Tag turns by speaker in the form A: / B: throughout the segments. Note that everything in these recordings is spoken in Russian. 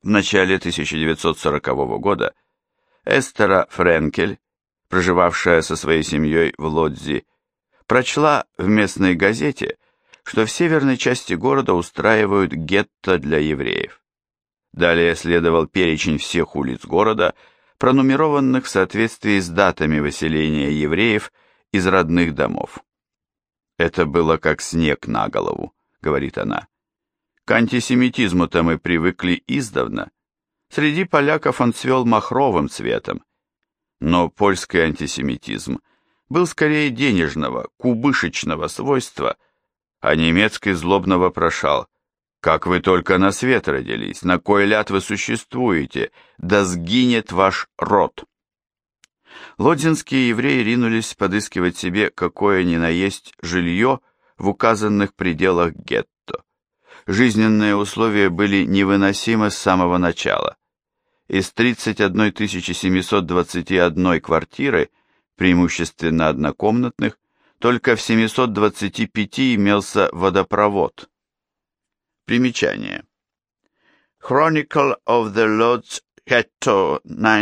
A: В начале 1940 года Эстера Френкель, проживавшая со своей семьей в Лодзи, прочла в местной газете, что в северной части города устраивают гетто для евреев. Далее следовал перечень всех улиц города, пронумерованных в соответствии с датами выселения евреев из родных домов. «Это было как снег на голову», — говорит она. «К антисемитизму-то мы привыкли издавна. Среди поляков он цвел махровым цветом. Но польский антисемитизм был скорее денежного, кубышечного свойства, а немецкий злобно вопрошал: «Как вы только на свет родились, на кой ляд вы существуете, да сгинет ваш род!» Лодзинские евреи ринулись подыскивать себе какое ни на есть жилье в указанных пределах гетто. Жизненные условия были невыносимы с самого начала. Из 31 721 квартиры, преимущественно однокомнатных, только в 725 имелся водопровод. Примечание. Chronicle of the Lodz Ghetto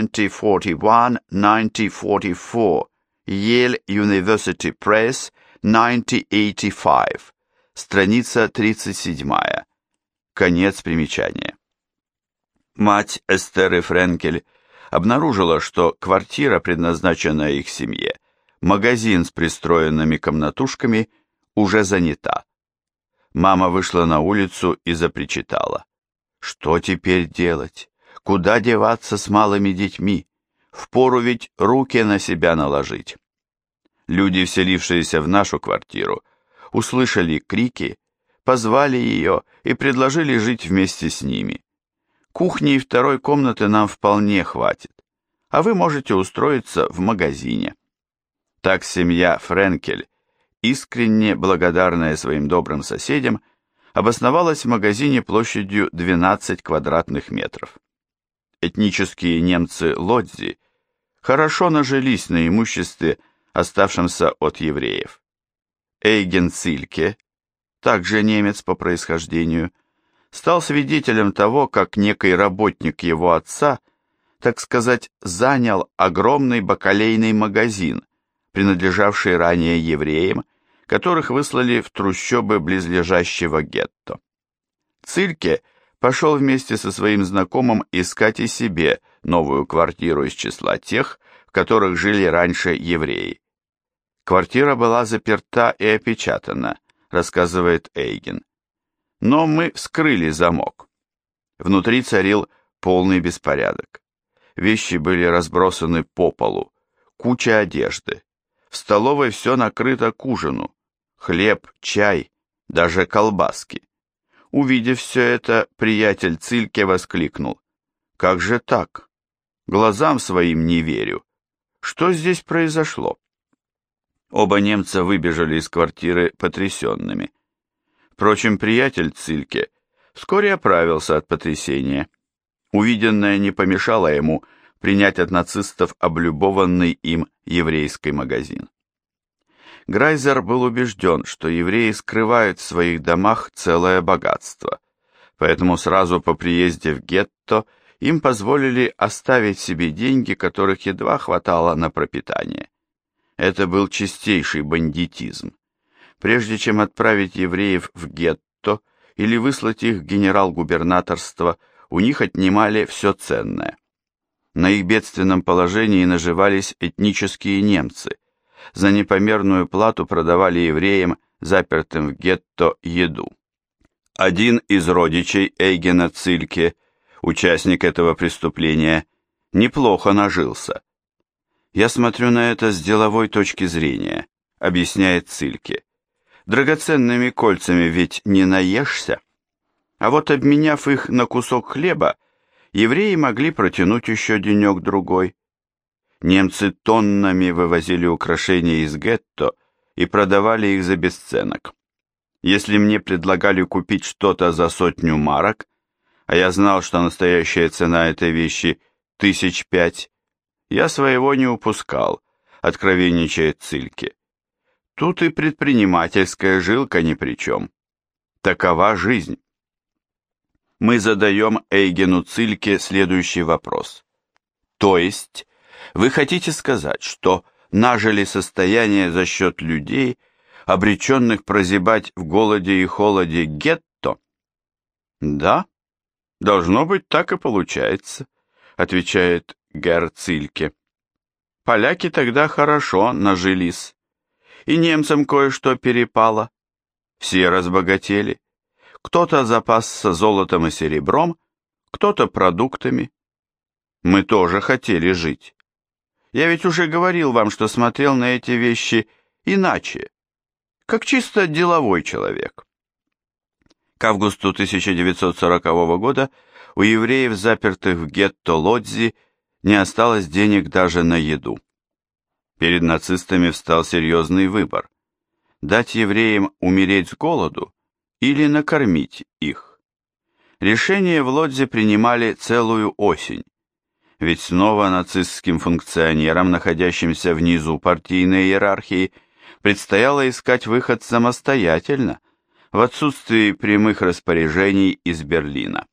A: 1941-1944, Yale University Press, 1985, страница 37. Конец примечания. Мать Эстеры Френкель обнаружила, что квартира, предназначенная их семье, магазин с пристроенными комнатушками, уже занята. Мама вышла на улицу и запричитала: «Что теперь делать? Куда деваться с малыми детьми? Впору ведь руки на себя наложить». Люди, вселившиеся в нашу квартиру, услышали крики, позвали ее и предложили жить вместе с ними. Кухни и второй комнаты нам вполне хватит, а вы можете устроиться в магазине. Так семья Френкель, искренне благодарная своим добрым соседям, обосновалась в магазине площадью 12 квадратных метров. Этнические немцы Лодзи хорошо нажились на имуществе, оставшемся от евреев. Эйген Цильке, также немец по происхождению, стал свидетелем того, как некий работник его отца, так сказать, занял огромный бакалейный магазин, принадлежавший ранее евреям, которых выслали в трущобы близлежащего гетто. Цильке пошел вместе со своим знакомым искать и себе новую квартиру из числа тех, в которых жили раньше евреи. Квартира была заперта и опечатана, рассказывает Эйген. Но мы вскрыли замок. Внутри царил полный беспорядок. Вещи были разбросаны по полу, куча одежды. В столовой все накрыто к ужину. Хлеб, чай, даже колбаски. Увидев все это, приятель Цильке воскликнул: «Как же так? Глазам своим не верю. Что здесь произошло?» Оба немца выбежали из квартиры потрясенными. Впрочем, приятель Цильке вскоре оправился от потрясения. Увиденное не помешало ему принять от нацистов облюбованный им еврейский магазин. Грайзер был убежден, что евреи скрывают в своих домах целое богатство, поэтому сразу по приезде в гетто им позволили оставить себе деньги, которых едва хватало на пропитание. Это был чистейший бандитизм. Прежде чем отправить евреев в гетто или выслать их в генерал-губернаторство, у них отнимали все ценное. На их бедственном положении наживались этнические немцы. За непомерную плату продавали евреям, запертым в гетто, еду. Один из родичей Эйгена Цильке, участник этого преступления, неплохо нажился. «Я смотрю на это с деловой точки зрения», — объясняет Цильке. «Драгоценными кольцами ведь не наешься. А вот обменяв их на кусок хлеба, евреи могли протянуть еще денек-другой. Немцы тоннами вывозили украшения из гетто и продавали их за бесценок. Если мне предлагали купить что-то за 100 марок, а я знал, что настоящая цена этой вещи 5 000, я своего не упускал», — откровенничает Цильке. Тут и предпринимательская жилка ни при чем. Такова жизнь. мы задаем Эйгену Цильке следующий вопрос. То есть, вы хотите сказать, что нажили состояние за счет людей, обреченных прозябать в голоде и холоде гетто? Да, должно быть, так и получается, отвечает Герр Цильке. Поляки тогда хорошо нажились, и немцам кое-что перепало. Все разбогатели. Кто-то запасся золотом и серебром, кто-то продуктами. Мы тоже хотели жить. Я ведь уже говорил вам, что смотрел на эти вещи иначе, как чисто деловой человек. К августу 1940 года у евреев, запертых в гетто Лодзи, не осталось денег даже на еду. Перед нацистами встал серьезный выбор – дать евреям умереть с голоду или накормить их. Решение в Лодзи принимали целую осень, ведь снова нацистским функционерам, находящимся внизу партийной иерархии, предстояло искать выход самостоятельно, в отсутствии прямых распоряжений из Берлина.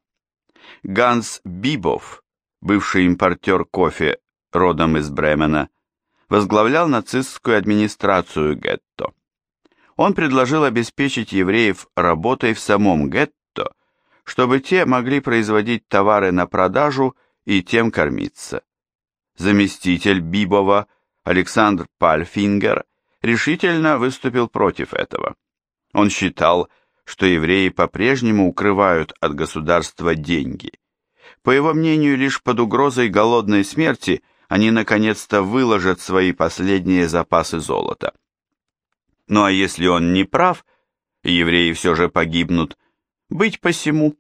A: Ганс Бибов, бывший импортер кофе, родом из Бремена, возглавлял нацистскую администрацию гетто. Он предложил обеспечить евреев работой в самом гетто, чтобы те могли производить товары на продажу и тем кормиться. Заместитель Бибова Александр Пальфингер решительно выступил против этого. Он считал, что евреи по-прежнему укрывают от государства деньги. По его мнению, лишь под угрозой голодной смерти они наконец-то выложат свои последние запасы золота. Ну а если он не прав, и евреи все же погибнут, быть посему.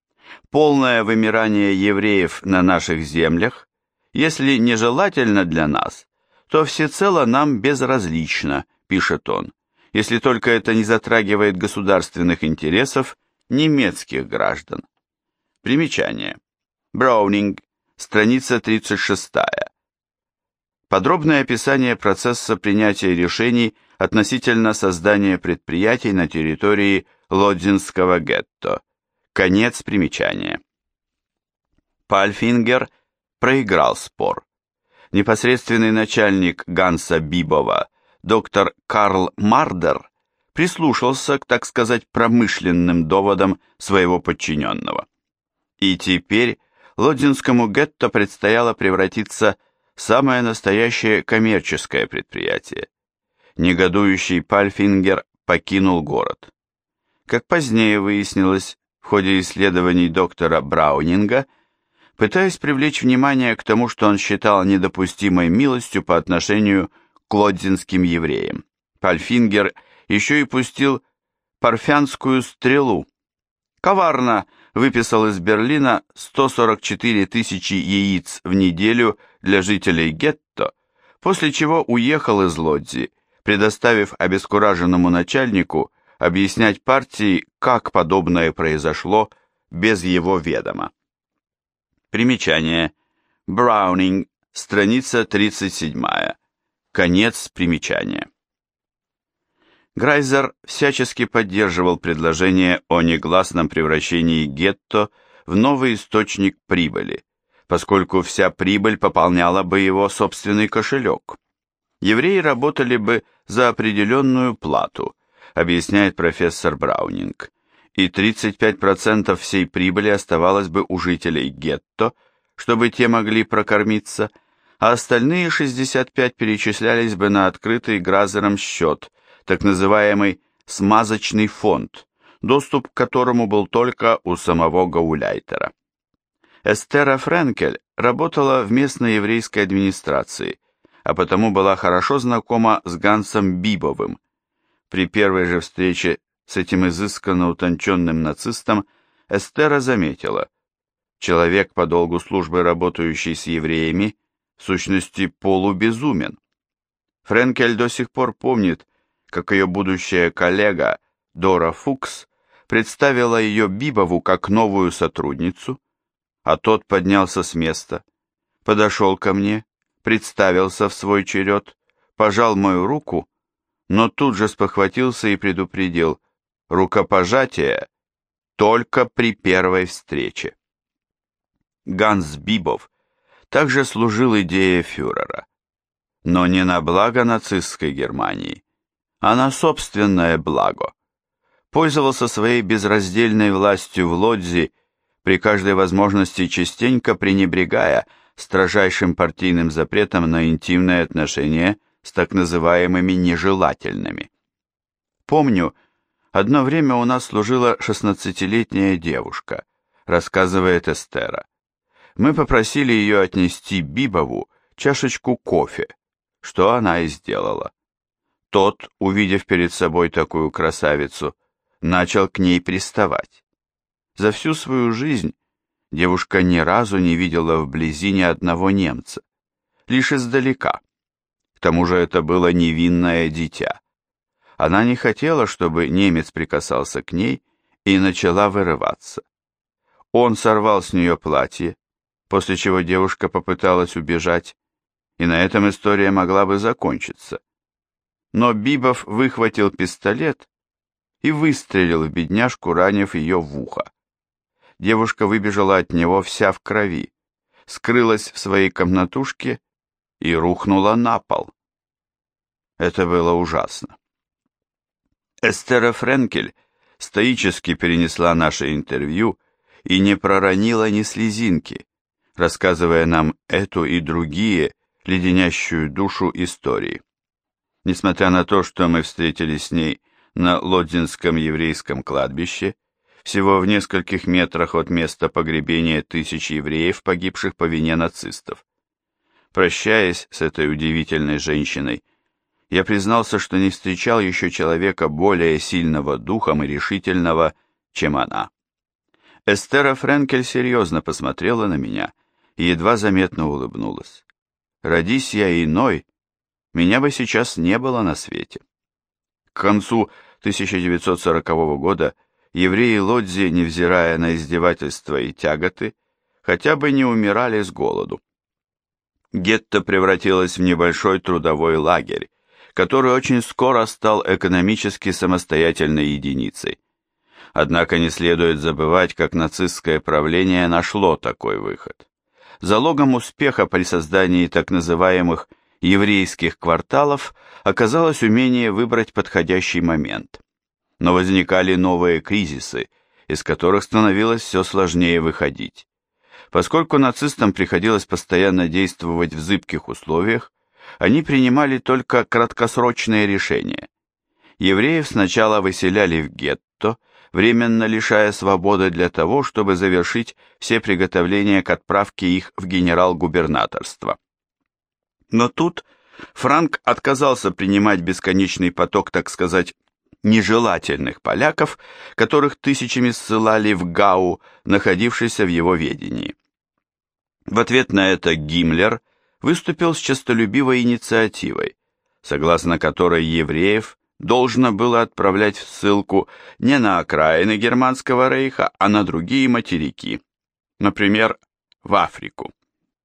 A: Полное вымирание евреев на наших землях, если нежелательно для нас, то всецело нам безразлично, пишет он, если только это не затрагивает государственных интересов немецких граждан. Примечание. Браунинг, страница 36. Подробное описание процесса принятия решений относительно создания предприятий на территории Лодзинского гетто. Конец примечания. Пальфингер проиграл спор. Непосредственный начальник Ганса Бибова, доктор Карл Мардер, прислушался к, так сказать, промышленным доводам своего подчиненного. И теперь Лодзинскому гетто предстояло превратиться в самое настоящее коммерческое предприятие. Негодующий Пальфингер покинул город. Как позднее выяснилось в ходе исследований доктора Браунинга, пытаясь привлечь внимание к тому, что он считал недопустимой милостью по отношению к лодзинским евреям, Пальфингер еще и пустил парфянскую стрелу. Коварно выписал из Берлина 144 тысячи яиц в неделю для жителей гетто, после чего уехал из Лодзи, предоставив обескураженному начальнику объяснять партии, как подобное произошло без его ведома. Примечание. Браунинг, страница 37. Конец примечания. Грайзер всячески поддерживал предложение о негласном превращении гетто в новый источник прибыли, поскольку вся прибыль пополняла бы его собственный кошелек. Евреи работали бы за определенную плату, объясняет профессор Браунинг, и 35% всей прибыли оставалось бы у жителей гетто, чтобы те могли прокормиться, а остальные 65% перечислялись бы на открытый Грайзером счет, так называемый смазочный фонд, доступ к которому был только у самого Гауляйтера. Эстера Френкель работала в местной еврейской администрации, а потому была хорошо знакома с Гансом Бибовым. При первой же встрече с этим изысканно утонченным нацистом Эстера заметила: человек, по долгу службы работающий с евреями, в сущности полубезумен. Френкель до сих пор помнит, как ее будущая коллега Дора Фукс представила ее Бибову как новую сотрудницу, а тот поднялся с места, подошел ко мне, представился в свой черед, пожал мою руку, но тут же спохватился и предупредил: рукопожатие только при первой встрече. Ганс Бибов также служил идее фюрера, но не на благо нацистской Германии, а на собственное благо. Пользовался своей безраздельной властью в Лодзи, при каждой возможности частенько пренебрегая строжайшим партийным запретом на интимные отношения с так называемыми нежелательными. Помню, одно время у нас служила 16-летняя девушка, рассказывает Эстера. Мы попросили ее отнести Бибову чашечку кофе, что она и сделала. Тот, увидев перед собой такую красавицу, начал к ней приставать. За всю свою жизнь девушка ни разу не видела вблизи ни одного немца, лишь издалека. К тому же это было невинное дитя. Она не хотела, чтобы немец прикасался к ней, и начала вырываться. Он сорвал с нее платье, после чего девушка попыталась убежать, и на этом история могла бы закончиться. Но Бибов выхватил пистолет и выстрелил в бедняжку, ранив ее в ухо. Девушка выбежала от него вся в крови, скрылась в своей комнатушке и рухнула на пол. Это было ужасно. Эстера Френкель стоически перенесла наше интервью и не проронила ни слезинки, рассказывая нам эту и другие, леденящую душу истории. Несмотря на то, что мы встретились с ней на Лодзинском еврейском кладбище, всего в нескольких метрах от места погребения тысяч евреев, погибших по вине нацистов. Прощаясь с этой удивительной женщиной, я признался, что не встречал еще человека более сильного духом и решительного, чем она. Эстера Френкель серьезно посмотрела на меня и едва заметно улыбнулась. Родись я иной, меня бы сейчас не было на свете. К концу 1940 года евреи Лодзи, невзирая на издевательства и тяготы, хотя бы не умирали с голоду. Гетто превратилось в небольшой трудовой лагерь, который очень скоро стал экономически самостоятельной единицей. Однако не следует забывать, как нацистское правление нашло такой выход. Залогом успеха при создании так называемых еврейских кварталов оказалось умение выбрать подходящий момент. Но возникали новые кризисы, из которых становилось все сложнее выходить. Поскольку нацистам приходилось постоянно действовать в зыбких условиях, они принимали только краткосрочные решения. Евреев сначала выселяли в гетто, временно лишая свободы для того, чтобы завершить все приготовления к отправке их в генерал-губернаторство. Но тут Франк отказался принимать бесконечный поток, так сказать, нежелательных поляков, которых тысячами ссылали в Гау, находившийся в его ведении. В ответ на это Гиммлер выступил с честолюбивой инициативой, согласно которой евреев должно было отправлять в ссылку не на окраины Германского рейха, а на другие материки, например, в Африку.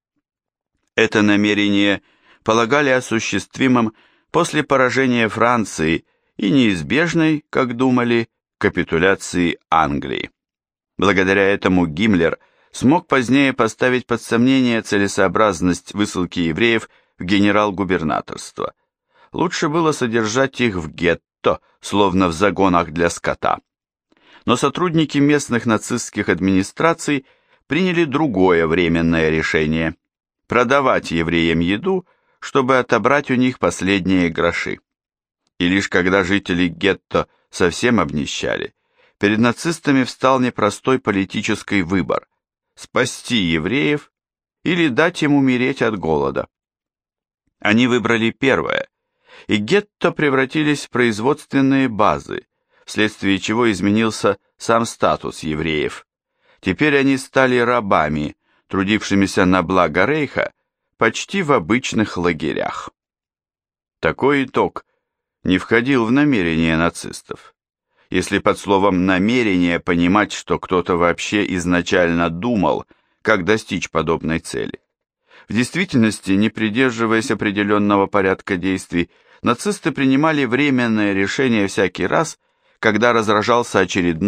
A: Это намерение полагали осуществимым после поражения Франции и неизбежной, как думали, капитуляции Англии. Благодаря этому Гиммлер смог позднее поставить под сомнение целесообразность высылки евреев в генерал-губернаторство. Лучше было содержать их в гетто, словно в загонах для скота. Но сотрудники местных нацистских администраций приняли другое временное решение – продавать евреям еду, чтобы отобрать у них последние гроши. И лишь когда жители гетто совсем обнищали, перед нацистами встал непростой политический выбор – спасти евреев или дать им умереть от голода. Они выбрали первое, и гетто превратились в производственные базы, вследствие чего изменился сам статус евреев. Теперь они стали рабами, трудившимися на благо рейха, почти в обычных лагерях. Такой итог не входил в намерения нацистов. Если под словом «намерение» понимать, что кто-то вообще изначально думал, как достичь подобной цели. В действительности, не придерживаясь определенного порядка действий, нацисты принимали временное решение всякий раз, когда разражался очередной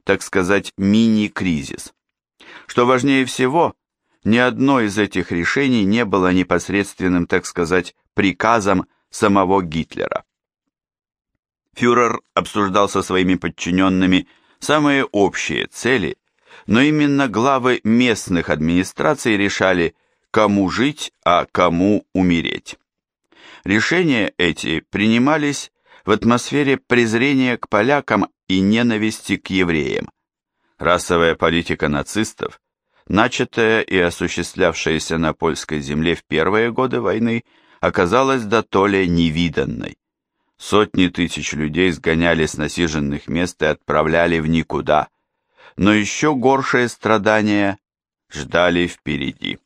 A: так сказать, мини-кризис. Что важнее всего, ни одно из этих решений не было непосредственным, так сказать, приказом самого Гитлера. Фюрер обсуждал со своими подчиненными самые общие цели, но именно главы местных администраций решали, кому жить, а кому умереть. Решения эти принимались в атмосфере презрения к полякам и ненависти к евреям. Расовая политика нацистов, начатая и осуществлявшаяся на польской земле в первые годы войны, оказалась дотоле невиданной. Сотни тысяч людей сгоняли с насиженных мест и отправляли в никуда, но еще горшие страдания ждали впереди.